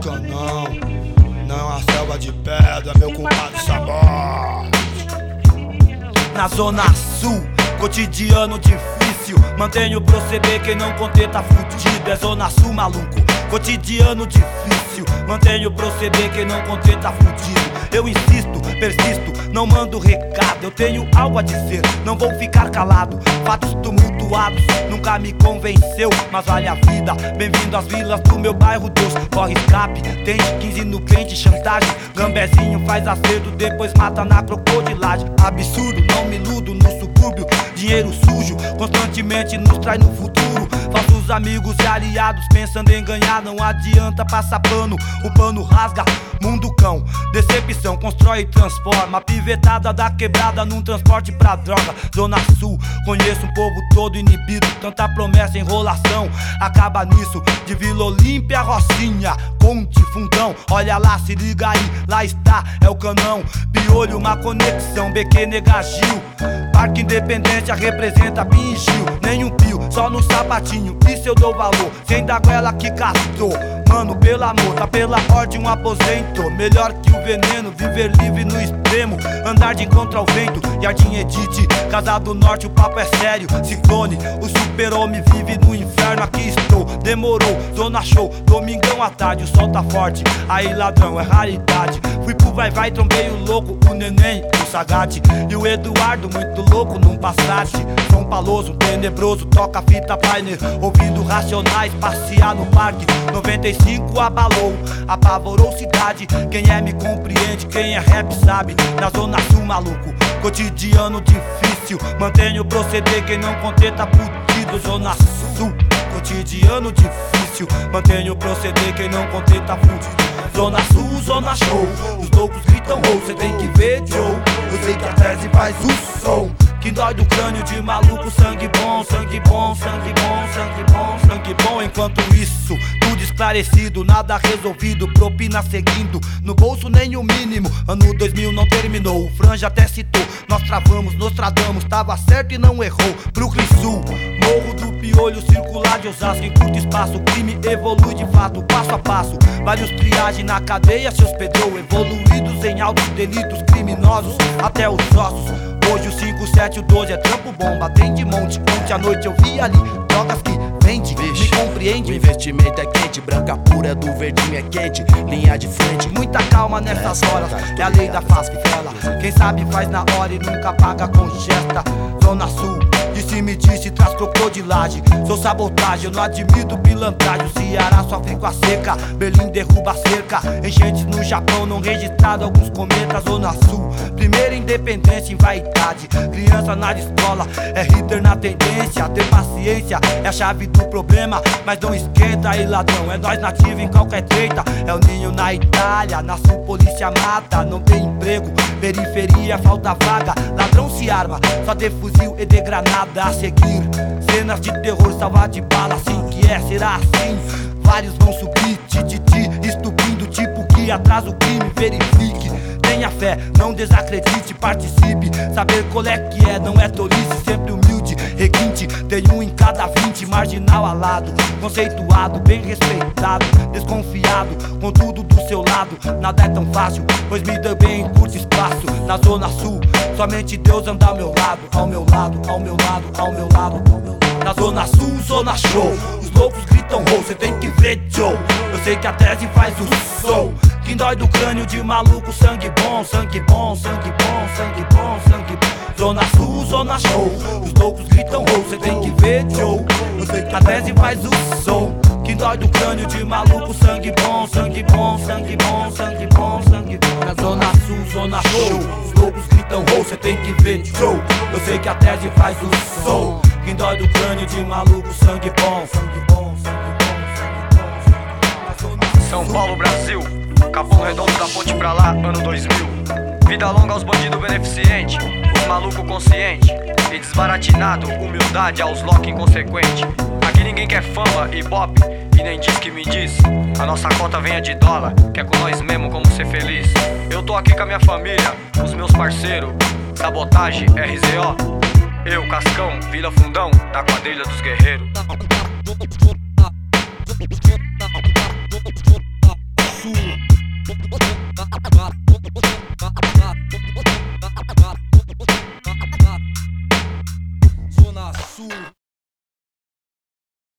canão. Não a selva de pedra, meu compadre sabor. Na Zona Sul, cotidiano difícil. Mantenho o proceder, quem não conter tá fudido. É Zona Sul, maluco, cotidiano difícil. Mantenho o proceder, quem não conter tá fudido. Eu insisto, persisto, não mando recado. Eu tenho algo a dizer, não vou ficar calado. Fatos tumultuados, nunca me convenceu, mas vale a vida. Bem-vindo às vilas do meu bairro, Deus. Corre escape, tem 15 no pente, chantagem. Gambezinho faz acerto, depois mata na crocodilagem. Absurdo, não me iludo no subúrbio. Dinheiro sujo, constantemente nos traz no futuro. Falsos amigos e aliados pensando em ganhar. Não adianta passar pano, o pano rasga. Mundo cão, decepção, constrói e transforma. Pivetada da quebrada num transporte pra droga. Zona Sul, conheço um povo todo inibido. Tanta promessa, enrolação, acaba nisso. De Vila Olímpia, Rocinha, Ponte, Fundão. Olha lá, se liga aí, lá está, é o canão. Piolho, uma conexão, BQ Negagil. Parque Independência representa Pingil. Nenhum pio, só no sapatinho, isso eu dou valor. Sem da goela que castou, mano, pelo amor, tá pela ordem um aposento. Melhor que o veneno, viver livre no extremo. Andar de encontro ao vento, Jardim Edite, Casa do Norte, o papo é sério. Ciclone, o super-homem vive no inferno. Aqui estou, demorou, Zona Show, domingão à tarde, o sol tá forte. Aí ladrão, é raridade. Fui pro vai-vai, trombei o louco, o neném, o Sagate. E o Eduardo, muito louco num Passat. São Paloso, tenebroso, toca fita Pioneer. Ouvindo Racionais, passear no parque. 95 abalou, apavorou cidade. Quem é me compreende, quem é rap sabe. Na Zona Sul, maluco, cotidiano difícil. Mantenho o proceder, quem não conter tá fudido. Zona Sul, cotidiano difícil. Mantenho o proceder, quem não conter tá fudido. Zona Sul, Zona Show, os loucos gritam roll. Cê tem que ver, Joe, eu sei que a tese faz o som. Que dói do crânio de maluco, sangue bom, sangue bom, sangue bom, sangue bom, sangue bom. Enquanto isso, tudo esclarecido, nada resolvido, propina seguindo, no bolso nem o mínimo. Ano 2000 não terminou, o Franja até citou. Nós travamos, Nostradamos, tava certo e não errou. Brooklyn Sul, Morro do Piolho, circular de Osasco. Em curto espaço, o crime evolui de fato, passo a passo. Vários triagem na cadeia se hospedou, evoluídos em altos delitos criminosos até os ossos. Hoje o 5, 7, o 12 é trampo bomba, tem de monte. Ontem à noite eu vi ali drogas que vende, me compreende. O investimento é quente, branca pura do verdinho é quente. Linha de frente, muita calma nessas horas, é a lei da faz-fela. Quem sabe faz na hora e nunca paga com gesta. Zona Sul, disse-me disse, traz crocodilagem. Sou sabotagem, eu não admito pilantragem. O Ceará sofre com a seca, Berlim derruba a cerca. Enchentes no Japão, não registrado alguns cometas. Zona Sul, primeira independência em vaidade. Criança na escola, é hitter na tendência. Ter paciência é a chave do problema, mas não esquenta aí ladrão, é nós nativo em qualquer treta. É o ninho na Itália, na Sul polícia mata. Não tem emprego, periferia falta vaga. Ladrão se arma, só de fuzil e de granada a seguir. Cenas de terror, salva de bala, assim que é, será assim. Vários vão subir, tititi, estupindo tipo que atrasa o crime, verifique. Tenha fé, não desacredite, participe. Saber qual é que é, não é tolice, sempre humilde, requinte. Tem um em cada 20, marginal alado, conceituado, bem respeitado, desconfiado, com tudo do seu lado. Nada é tão fácil, pois me deu bem em curto espaço. Na Zona Sul, somente Deus anda ao meu lado, ao meu lado, ao meu lado, ao meu lado, ao meu lado. Na Zona Sul, Zona Show, os loucos gritam roll, cê tem que ver, Joe. Eu sei que a tese faz o som. Que dói do crânio de maluco, sangue bom, sangue bom, sangue bom, sangue bom, sangue bom. Zona Sul, Zona Show, os loucos gritam roll, cê tem que ver, Joe. Eu sei que a tese faz o som. Que dói do crânio de maluco, sangue bom, sangue bom, sangue bom, sangue bom, sangue bom. Na Zona Sul, Zona Show, os loucos gritam roll, cê tem que ver, Joe. Eu sei que a tese faz o som. Quem dói do crânio de maluco, sangue bom, sangue bom, sangue bom, sangue bom. São Paulo, Brasil, Capão Redondo da ponte pra lá, ano 2000. Vida longa aos bandidos beneficentes, os maluco consciente e desbaratinado, humildade aos lock inconsequente. Aqui ninguém quer fama e bop, e nem diz que me diz. A nossa cota venha de dólar, que é com nós mesmo como ser feliz. Eu tô aqui com a minha família, os meus parceiros, Sabotagem, RZO. Eu, Cascão, Vila Fundão, da quadrilha dos guerreiros. Sul.